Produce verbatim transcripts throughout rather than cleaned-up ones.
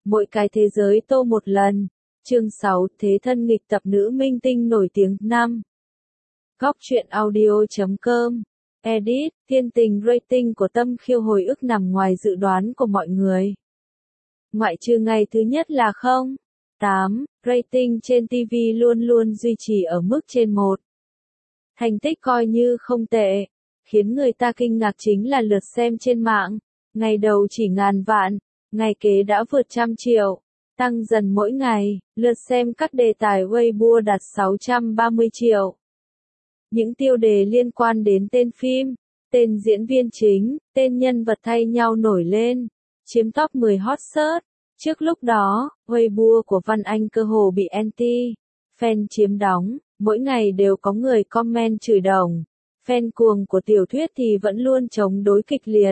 Mỗi cái thế giới tô một lần. Chương sáu, Thế thân nghịch tập nữ minh tinh nổi tiếng. năm. Góc truyện audio chấm com. Edit, thiên tình rating của Tâm Khiêu hồi ức nằm ngoài dự đoán của mọi người. Ngoại trừ ngày thứ nhất là không. tám, rating trên ti vi luôn luôn duy trì ở mức trên một. Thành tích coi như không tệ. Khiến người ta kinh ngạc chính là lượt xem trên mạng. Ngày đầu chỉ ngàn vạn, ngày kế đã vượt trăm triệu. Tăng dần mỗi ngày, lượt xem các đề tài Weibo đạt sáu trăm ba mươi triệu. Những tiêu đề liên quan đến tên phim, tên diễn viên chính, tên nhân vật thay nhau nổi lên, chiếm top mười hot search. Trước lúc đó, Weibo của Văn Anh cơ hồ bị anti, fan chiếm đóng, mỗi ngày đều có người comment chửi đồng. Fan cuồng của tiểu thuyết thì vẫn luôn chống đối kịch liệt.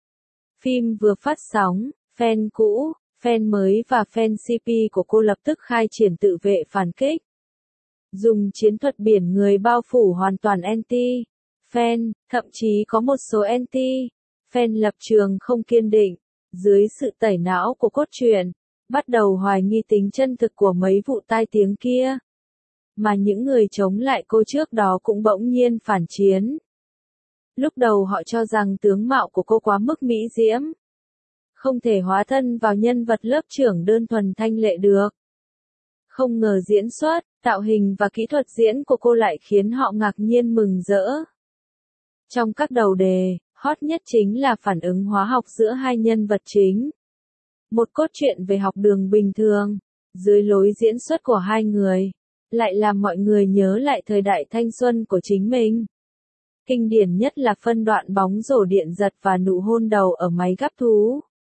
Phim vừa phát sóng, fan cũ, fan mới và fan xê pê của cô lập tức khai triển tự vệ phản kích. Dùng chiến thuật biển người bao phủ hoàn toàn anti, fan, thậm chí có một số anti, fan lập trường không kiên định, dưới sự tẩy não của cốt truyện, bắt đầu hoài nghi tính chân thực của mấy vụ tai tiếng kia. Mà những người chống lại cô trước đó cũng bỗng nhiên phản chiến. Lúc đầu họ cho rằng tướng mạo của cô quá mức mỹ diễm, không thể hóa thân vào nhân vật lớp trưởng đơn thuần thanh lệ được. Không ngờ diễn xuất, tạo hình và kỹ thuật diễn của cô lại khiến họ ngạc nhiên mừng rỡ. Trong các đầu đề, hot nhất chính là phản ứng hóa học giữa hai nhân vật chính. Một cốt truyện về học đường bình thường, dưới lối diễn xuất của hai người, lại làm mọi người nhớ lại thời đại thanh xuân của chính mình. Kinh điển nhất là phân đoạn bóng rổ điện giật và nụ hôn đầu ở máy gắp thú.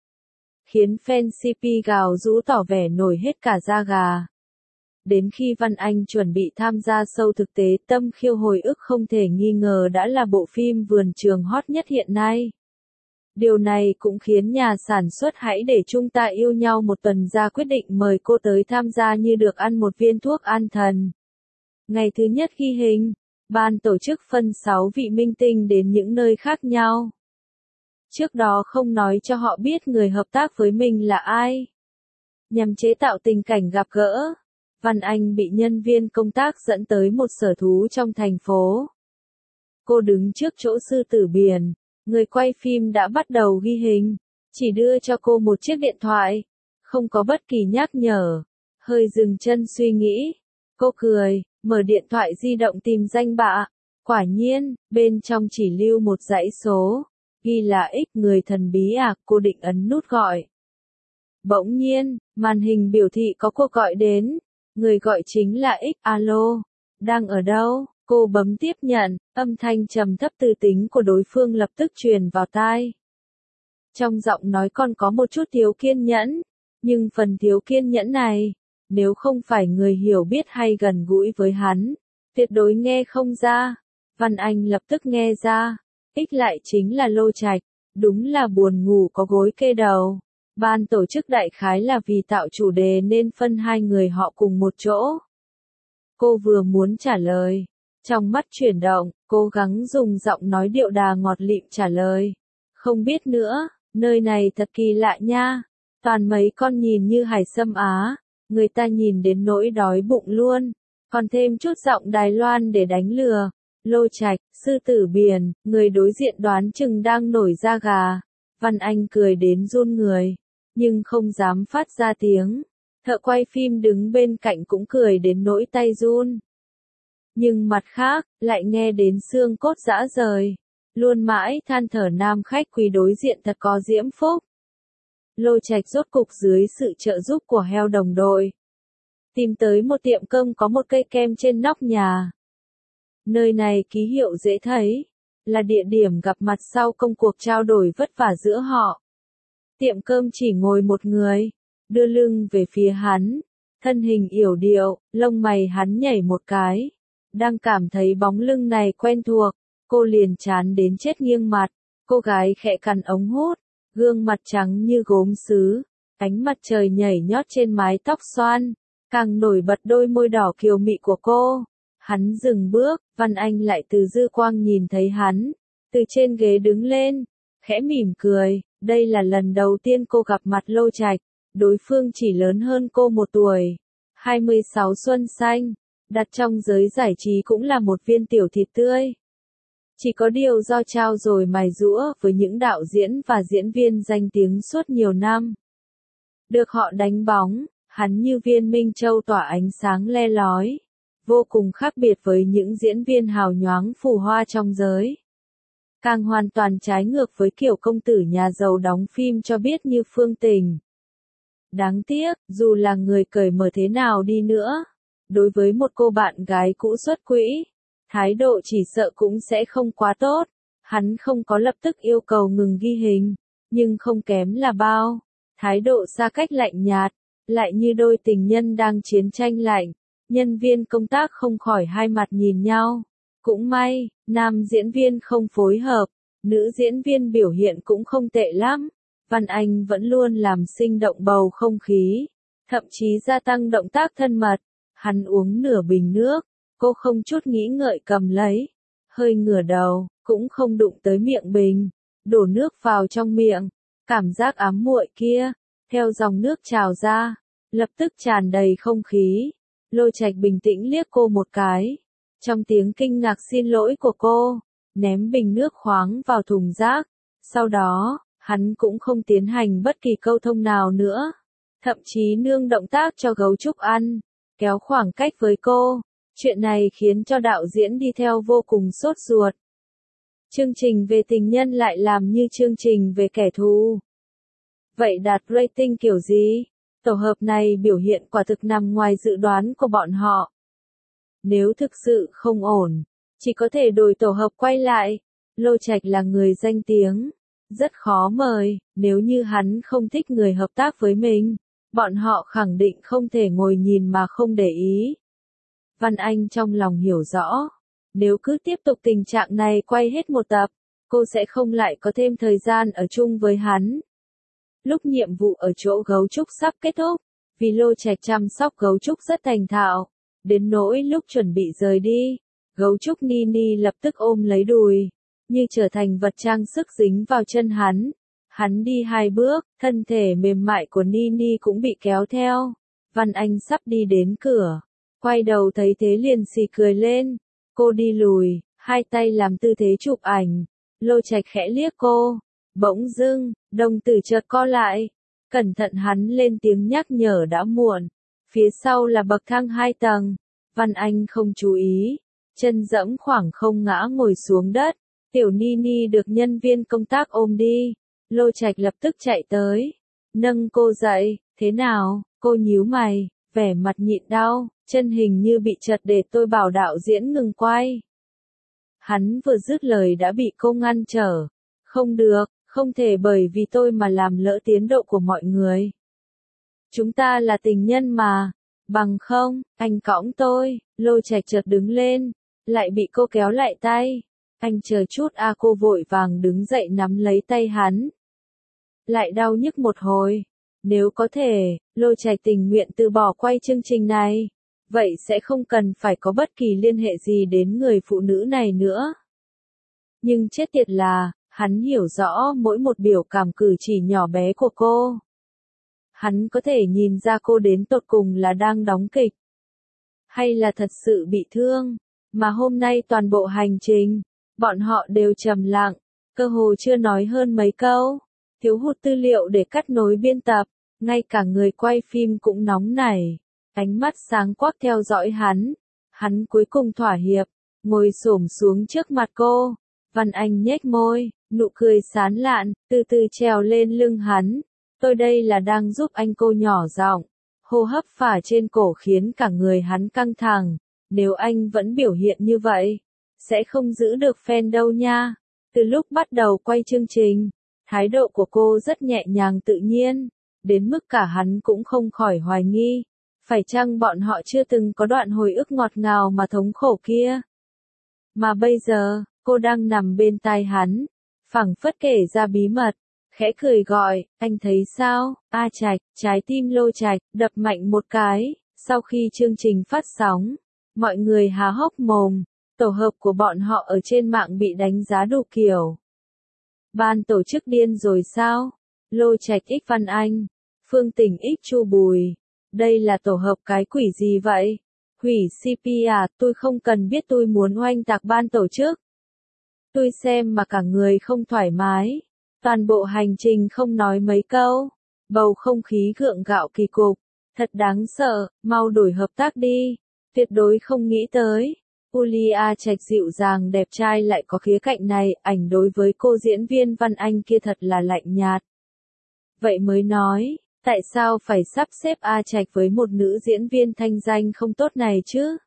Khiến fan xê pê gào rú tỏ vẻ nổi hết cả da gà. Đến khi Văn Anh chuẩn bị tham gia show thực tế, Tâm Khiêu hồi ức không thể nghi ngờ đã là bộ phim vườn trường hot nhất hiện nay. Điều này cũng khiến nhà sản xuất Hãy để chúng ta yêu nhau một tuần ra quyết định mời cô tới tham gia như được ăn một viên thuốc an thần. Ngày thứ nhất ghi hình, ban tổ chức phân sáu vị minh tinh đến những nơi khác nhau. Trước đó không nói cho họ biết người hợp tác với mình là ai. Nhằm chế tạo tình cảnh gặp gỡ, Văn Anh bị nhân viên công tác dẫn tới một sở thú trong thành phố. Cô đứng trước chỗ sư tử biển, người quay phim đã bắt đầu ghi hình, chỉ đưa cho cô một chiếc điện thoại, không có bất kỳ nhắc nhở. Hơi dừng chân suy nghĩ, cô cười, mở điện thoại di động tìm danh bạ, quả nhiên, bên trong chỉ lưu một dãy số, ghi là X người thần bí à, cô định ấn nút gọi. Bỗng nhiên, màn hình biểu thị có cuộc gọi đến, người gọi chính là X. Alo, đang ở đâu? Cô bấm tiếp nhận, âm thanh trầm thấp tư tính của đối phương lập tức truyền vào tai. Trong giọng nói còn có một chút thiếu kiên nhẫn, nhưng phần thiếu kiên nhẫn này, nếu không phải người hiểu biết hay gần gũi với hắn, tuyệt đối nghe không ra. Văn Anh lập tức nghe ra, X lại chính là Lô Trạch, đúng là buồn ngủ có gối kê đầu. Ban tổ chức đại khái là vì tạo chủ đề nên phân hai người họ cùng một chỗ. Cô vừa muốn trả lời, trong mắt chuyển động, cố gắng dùng giọng nói điệu đà ngọt lịm trả lời. Không biết nữa, nơi này thật kỳ lạ nha, toàn mấy con nhìn như hải sâm Á, người ta nhìn đến nỗi đói bụng luôn, còn thêm chút giọng Đài Loan để đánh lừa. Lô Trạch, sư tử biển, người đối diện đoán chừng đang nổi da gà. Văn Anh cười đến run người, nhưng không dám phát ra tiếng. Thợ quay phim đứng bên cạnh cũng cười đến nỗi tay run. Nhưng mặt khác, lại nghe đến xương cốt rã rời. Luôn mãi than thở nam khách quý đối diện thật có diễm phúc. Lô Trạch rốt cục dưới sự trợ giúp của heo đồng đội, tìm tới một tiệm cơm có một cây kem trên nóc nhà. Nơi này ký hiệu dễ thấy, là địa điểm gặp mặt sau công cuộc trao đổi vất vả giữa họ. Tiệm cơm chỉ ngồi một người, đưa lưng về phía hắn, thân hình yểu điệu, lông mày hắn nhảy một cái. Đang cảm thấy bóng lưng này quen thuộc, cô liền chán đến chết nghiêng mặt. Cô gái khẽ cắn ống hút, gương mặt trắng như gốm sứ, ánh mặt trời nhảy nhót trên mái tóc xoăn, càng nổi bật đôi môi đỏ kiều mị của cô. Hắn dừng bước, Văn Anh lại từ dư quang nhìn thấy hắn, từ trên ghế đứng lên, khẽ mỉm cười. Đây là lần đầu tiên cô gặp mặt Lô Trạch, đối phương chỉ lớn hơn cô một tuổi. hai mươi sáu xuân xanh, đặt trong giới giải trí cũng là một viên tiểu thịt tươi. Chỉ có điều do trao dồi mài giũa với những đạo diễn và diễn viên danh tiếng suốt nhiều năm. Được họ đánh bóng, hắn như viên minh châu tỏa ánh sáng le lói, vô cùng khác biệt với những diễn viên hào nhoáng phù hoa trong giới. Càng hoàn toàn trái ngược với kiểu công tử nhà giàu đóng phim cho biết như Phương Tình. Đáng tiếc, dù là người cởi mở thế nào đi nữa, đối với một cô bạn gái cũ xuất quỹ, thái độ chỉ sợ cũng sẽ không quá tốt. Hắn không có lập tức yêu cầu ngừng ghi hình, nhưng không kém là bao. Thái độ xa cách lạnh nhạt, lại như đôi tình nhân đang chiến tranh lạnh. Nhân viên công tác không khỏi hai mặt nhìn nhau. Cũng may, nam diễn viên không phối hợp, nữ diễn viên biểu hiện cũng không tệ lắm. Văn Anh vẫn luôn làm sinh động bầu không khí, thậm chí gia tăng động tác thân mật. Hắn uống nửa bình nước, cô không chút nghĩ ngợi cầm lấy, hơi ngửa đầu, cũng không đụng tới miệng bình, đổ nước vào trong miệng. Cảm giác ám muội kia, theo dòng nước trào ra, lập tức tràn đầy không khí. Lôi Trạch bình tĩnh liếc cô một cái, trong tiếng kinh ngạc xin lỗi của cô, ném bình nước khoáng vào thùng rác. Sau đó, hắn cũng không tiến hành bất kỳ câu thông nào nữa, thậm chí nương động tác cho gấu trúc ăn, kéo khoảng cách với cô. Chuyện này khiến cho đạo diễn đi theo vô cùng sốt ruột. Chương trình về tình nhân lại làm như chương trình về kẻ thù. Vậy đạt rating kiểu gì? Tổ hợp này biểu hiện quả thực nằm ngoài dự đoán của bọn họ. Nếu thực sự không ổn, chỉ có thể đổi tổ hợp quay lại. Lôi Trạch là người danh tiếng, rất khó mời. Nếu như hắn không thích người hợp tác với mình, bọn họ khẳng định không thể ngồi nhìn mà không để ý. Văn Anh trong lòng hiểu rõ, nếu cứ tiếp tục tình trạng này quay hết một tập, cô sẽ không lại có thêm thời gian ở chung với hắn. Lúc nhiệm vụ ở chỗ gấu trúc sắp kết thúc, vì Lôi Trạch chăm sóc gấu trúc rất thành thạo, đến nỗi lúc chuẩn bị rời đi, gấu trúc Nini lập tức ôm lấy đùi, như trở thành vật trang sức dính vào chân hắn. Hắn đi hai bước, thân thể mềm mại của Nini cũng bị kéo theo. Văn Anh sắp đi đến cửa, quay đầu thấy thế liền xì cười lên. Cô đi lùi, hai tay làm tư thế chụp ảnh. Lôi Trạch khẽ liếc cô, bỗng dưng, đồng tử chợt co lại. Cẩn thận, hắn lên tiếng nhắc nhở đã muộn. Phía sau là bậc thang hai tầng. Văn Anh không chú ý, chân dẫm khoảng không ngã ngồi xuống đất. Tiểu Nini được nhân viên công tác ôm đi. Lôi Trạch lập tức chạy tới, nâng cô dậy. Thế nào? Cô nhíu mày, vẻ mặt nhịn đau, chân hình như bị trật để tôi bảo đạo diễn ngừng quay. Hắn vừa dứt lời đã bị cô ngăn trở. Không được, không thể bởi vì tôi mà làm lỡ tiến độ của mọi người. Chúng ta là tình nhân mà, bằng không, anh cõng tôi. Lôi Trạch chợt đứng lên, lại bị cô kéo lại tay. Anh chờ chút a. Cô vội vàng đứng dậy nắm lấy tay hắn. Lại đau nhức một hồi. Nếu có thể, Lôi Trạch tình nguyện từ bỏ quay chương trình này. Vậy sẽ không cần phải có bất kỳ liên hệ gì đến người phụ nữ này nữa. Nhưng chết tiệt là, hắn hiểu rõ mỗi một biểu cảm cử chỉ nhỏ bé của cô. Hắn có thể nhìn ra cô đến tột cùng là đang đóng kịch, hay là thật sự bị thương. Mà hôm nay toàn bộ hành trình, bọn họ đều trầm lặng, cơ hồ chưa nói hơn mấy câu. Thiếu hụt tư liệu để cắt nối biên tập, ngay cả người quay phim cũng nóng nảy, ánh mắt sáng quắc theo dõi hắn. Hắn cuối cùng thỏa hiệp, ngồi xổm xuống trước mặt cô. Văn Anh nhếch môi, nụ cười sán lạn, từ từ trèo lên lưng hắn. Tôi đây là đang giúp anh. Cô nhỏ giọng, hô hấp phả trên cổ khiến cả người hắn căng thẳng. Nếu anh vẫn biểu hiện như vậy, sẽ không giữ được fan đâu nha. Từ lúc bắt đầu quay chương trình, thái độ của cô rất nhẹ nhàng tự nhiên, đến mức cả hắn cũng không khỏi hoài nghi, phải chăng bọn họ chưa từng có đoạn hồi ức ngọt ngào mà thống khổ kia. Mà bây giờ, cô đang nằm bên tai hắn, phảng phất kể ra bí mật, khẽ cười gọi, anh thấy sao? A Trạch. Trái tim Lôi Trạch đập mạnh một cái. Sau khi chương trình phát sóng, mọi người há hốc mồm, tổ hợp của bọn họ ở trên mạng bị đánh giá đủ kiểu. Ban tổ chức điên rồi sao? Lôi Trạch x Văn Anh. Phương Tình ích Chu Bùi. Đây là tổ hợp cái quỷ gì vậy? Hủy xê pê à, tôi không cần biết, tôi muốn oanh tạc ban tổ chức. Tôi xem mà cả người không thoải mái. Toàn bộ hành trình không nói mấy câu. Bầu không khí gượng gạo kỳ cục. Thật đáng sợ, mau đổi hợp tác đi. Tuyệt đối không nghĩ tới. Julia Trạch dịu dàng đẹp trai lại có khía cạnh này, ảnh đối với cô diễn viên Văn Anh kia thật là lạnh nhạt. Vậy mới nói, tại sao phải sắp xếp A Trạch với một nữ diễn viên thanh danh không tốt này chứ?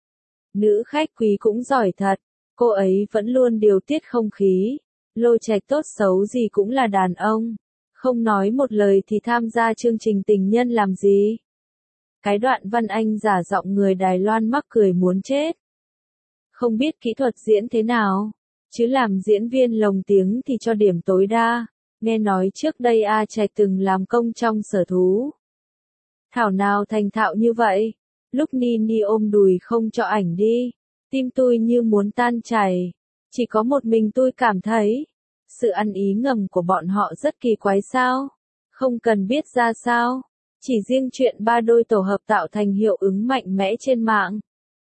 Nữ khách quý cũng giỏi thật, cô ấy vẫn luôn điều tiết không khí. Lô Trạch tốt xấu gì cũng là đàn ông, không nói một lời thì tham gia chương trình tình nhân làm gì? Cái đoạn Văn Anh giả giọng người Đài Loan mắc cười muốn chết. Không biết kỹ thuật diễn thế nào, chứ làm diễn viên lồng tiếng thì cho điểm tối đa. Nghe nói trước đây A Trạch từng làm công trong sở thú. Thảo nào thành thạo như vậy, lúc Nini ôm đùi không cho ảnh đi, tim tôi như muốn tan chảy. Chỉ có một mình tôi cảm thấy, sự ăn ý ngầm của bọn họ rất kỳ quái sao, không cần biết ra sao, chỉ riêng chuyện ba đôi tổ hợp tạo thành hiệu ứng mạnh mẽ trên mạng.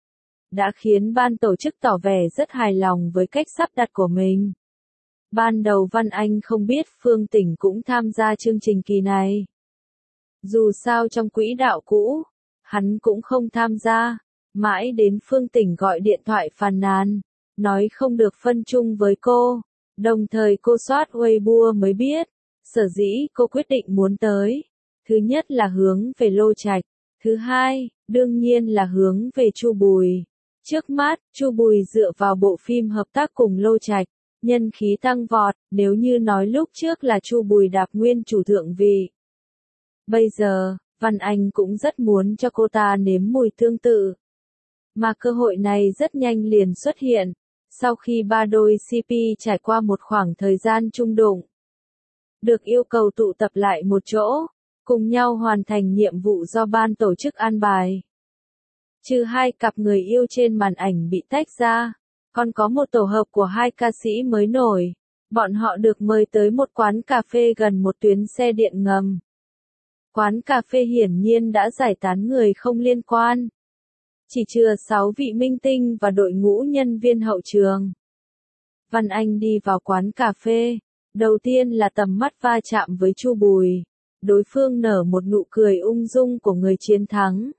Đã khiến ban tổ chức tỏ vẻ rất hài lòng với cách sắp đặt của mình. Ban đầu Văn Anh không biết Phương Tình cũng tham gia chương trình kỳ này. Dù sao trong quỹ đạo cũ, hắn cũng không tham gia, mãi đến Phương Tình gọi điện thoại phàn nàn, nói không được phân chung với cô, đồng thời cô soát Weibo mới biết, sở dĩ cô quyết định muốn tới. Thứ nhất là hướng về Lô Trạch, thứ hai, đương nhiên là hướng về Chu Bùi. Trước mắt, Chu Bùi dựa vào bộ phim hợp tác cùng Lô Trạch, nhân khí tăng vọt, nếu như nói lúc trước là Chu Bùi đạp nguyên chủ thượng vị. Bây giờ, Văn Anh cũng rất muốn cho cô ta nếm mùi tương tự. Mà cơ hội này rất nhanh liền xuất hiện, sau khi ba đôi xê pê trải qua một khoảng thời gian chung đụng. Được yêu cầu tụ tập lại một chỗ, cùng nhau hoàn thành nhiệm vụ do ban tổ chức an bài. Trừ hai cặp người yêu trên màn ảnh bị tách ra, còn có một tổ hợp của hai ca sĩ mới nổi. Bọn họ được mời tới một quán cà phê gần một tuyến xe điện ngầm. Quán cà phê hiển nhiên đã giải tán người không liên quan. Chỉ chừa sáu vị minh tinh và đội ngũ nhân viên hậu trường. Văn Anh đi vào quán cà phê. Đầu tiên là tầm mắt va chạm với Chu Bùi. Đối phương nở một nụ cười ung dung của người chiến thắng.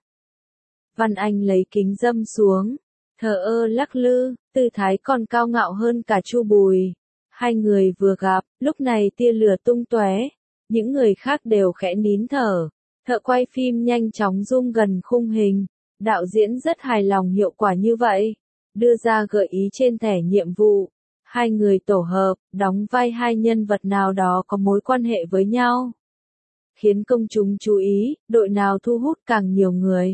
Văn Anh lấy kính râm xuống, thờ ơ lắc lư, tư thái còn cao ngạo hơn cả Chu Bùi. Hai người vừa gặp, lúc này tia lửa tung tóe, những người khác đều khẽ nín thở. Thợ quay phim nhanh chóng zoom gần khung hình, đạo diễn rất hài lòng hiệu quả như vậy, đưa ra gợi ý trên thẻ nhiệm vụ. Hai người tổ hợp, đóng vai hai nhân vật nào đó có mối quan hệ với nhau. Khiến công chúng chú ý, đội nào thu hút càng nhiều người.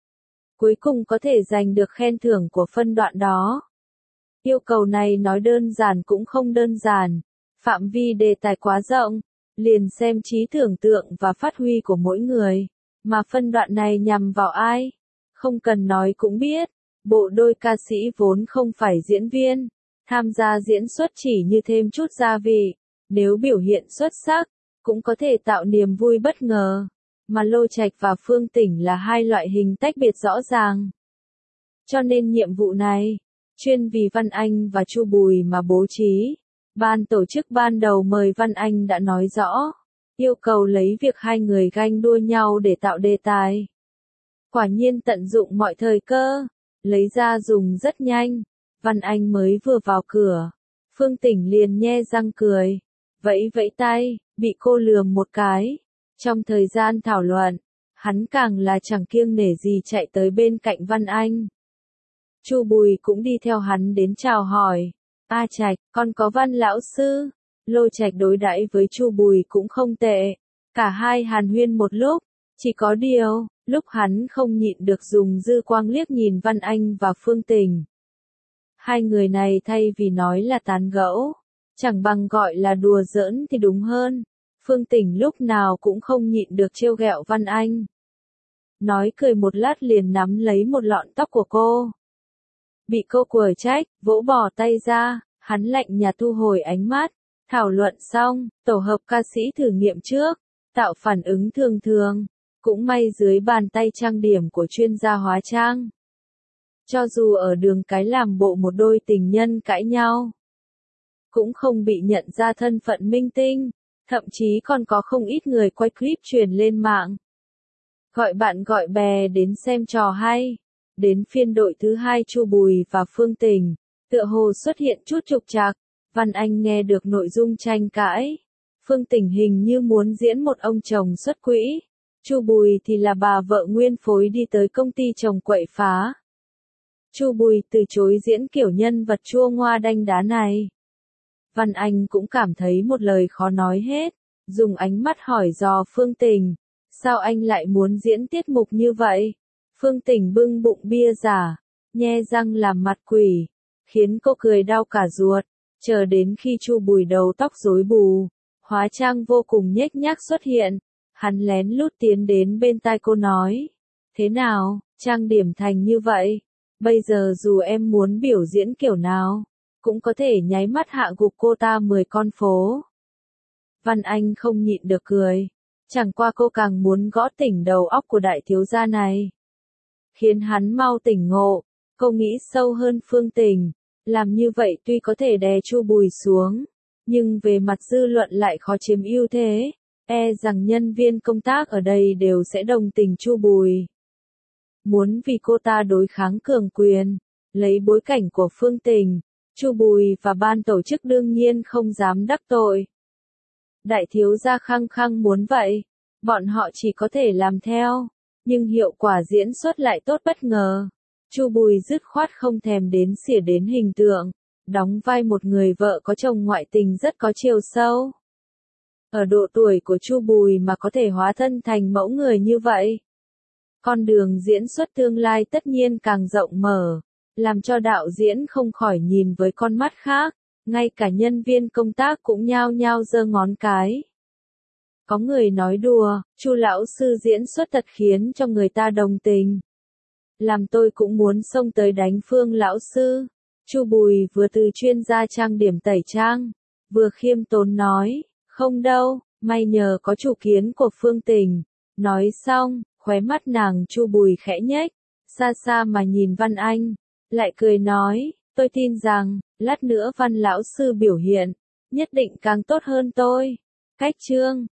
Cuối cùng có thể giành được khen thưởng của phân đoạn đó. Yêu cầu này nói đơn giản cũng không đơn giản, phạm vi đề tài quá rộng, liền xem trí tưởng tượng và phát huy của mỗi người, mà phân đoạn này nhằm vào ai? Không cần nói cũng biết, bộ đôi ca sĩ vốn không phải diễn viên, tham gia diễn xuất chỉ như thêm chút gia vị, nếu biểu hiện xuất sắc, cũng có thể tạo niềm vui bất ngờ. Mà Lô Trạch và Phương Tình là hai loại hình tách biệt rõ ràng. Cho nên nhiệm vụ này, chuyên vì Văn Anh và Chu Bùi mà bố trí. Ban tổ chức ban đầu mời Văn Anh đã nói rõ, yêu cầu lấy việc hai người ganh đua nhau để tạo đề tài. Quả nhiên tận dụng mọi thời cơ, lấy ra dùng rất nhanh. Văn Anh mới vừa vào cửa, Phương Tình liền nhe răng cười, vẫy vẫy tay, bị cô lườm một cái. Trong thời gian thảo luận, hắn càng là chẳng kiêng nể gì chạy tới bên cạnh Văn Anh. Chu Bùi cũng đi theo hắn đến chào hỏi. A Trạch, con có Văn lão sư. Lô Trạch đối đãi với Chu Bùi cũng không tệ. Cả hai hàn huyên một lúc, chỉ có điều, lúc hắn không nhịn được dùng dư quang liếc nhìn Văn Anh và Phương Tình. Hai người này thay vì nói là tán gẫu, chẳng bằng gọi là đùa giỡn thì đúng hơn. Phương Tình lúc nào cũng không nhịn được trêu ghẹo Văn Anh. Nói cười một lát liền nắm lấy một lọn tóc của cô. Bị cô quở trách, vỗ bỏ tay ra, hắn lạnh nhạt thu hồi ánh mắt. Thảo luận xong, tổ hợp ca sĩ thử nghiệm trước. tạo phản ứng thường thường. Cũng may dưới bàn tay trang điểm của chuyên gia hóa trang. Cho dù ở đường cái làm bộ một đôi tình nhân cãi nhau, cũng không bị nhận ra thân phận minh tinh, thậm chí còn có không ít người quay clip truyền lên mạng. Gọi bạn gọi bè đến xem trò hay. Đến phiên đội thứ hai Chu Bùi và Phương Tình, tựa hồ xuất hiện chút trục trặc. Văn Anh nghe được nội dung tranh cãi. Phương Tình hình như muốn diễn một ông chồng xuất quỹ. Chu Bùi thì là bà vợ nguyên phối đi tới công ty chồng quậy phá. Chu Bùi từ chối diễn kiểu nhân vật chua ngoa đanh đá này. Văn Anh cũng cảm thấy một lời khó nói hết, dùng ánh mắt hỏi dò Phương Tình, sao anh lại muốn diễn tiết mục như vậy? Phương Tình bưng bụng bia giả, nhe răng làm mặt quỷ, khiến cô cười đau cả ruột, chờ đến khi Chu Bùi đầu tóc rối bù, hóa trang vô cùng nhếch nhác xuất hiện, hắn lén lút tiến đến bên tai cô nói, thế nào, trang điểm thành như vậy, bây giờ dù em muốn biểu diễn kiểu nào, cũng có thể nháy mắt hạ gục cô ta mười con phố. Văn Anh không nhịn được cười, chẳng qua cô càng muốn gõ tỉnh đầu óc của đại thiếu gia này. Khiến hắn mau tỉnh ngộ, cô nghĩ sâu hơn Phương Tình, làm như vậy tuy có thể đè Chu Bùi xuống, nhưng về mặt dư luận lại khó chiếm ưu thế, e rằng nhân viên công tác ở đây đều sẽ đồng tình Chu Bùi. Muốn vì cô ta đối kháng cường quyền, lấy bối cảnh của Phương Tình, Chu Bùi và ban tổ chức đương nhiên không dám đắc tội. Đại thiếu gia khăng khăng muốn vậy, bọn họ chỉ có thể làm theo, nhưng hiệu quả diễn xuất lại tốt bất ngờ. Chu Bùi dứt khoát không thèm đến xỉa đến hình tượng, đóng vai một người vợ có chồng ngoại tình rất có chiều sâu. Ở độ tuổi của Chu Bùi mà có thể hóa thân thành mẫu người như vậy, con đường diễn xuất tương lai tất nhiên càng rộng mở, làm cho đạo diễn không khỏi nhìn với con mắt khác, ngay cả nhân viên công tác cũng nhao nhao giơ ngón cái. Có người nói đùa, Chu lão sư diễn xuất thật khiến cho người ta đồng tình. Làm tôi cũng muốn xông tới đánh Phương lão sư. Chu Bùi vừa từ chuyên gia trang điểm tẩy trang, vừa khiêm tốn nói, không đâu, may nhờ có chủ kiến của Phương Tình. Nói xong, khóe mắt nàng Chu Bùi khẽ nhếch, xa xa mà nhìn Văn Anh, lại cười nói, tôi tin rằng, lát nữa Văn lão sư biểu hiện, nhất định càng tốt hơn tôi. Cách chương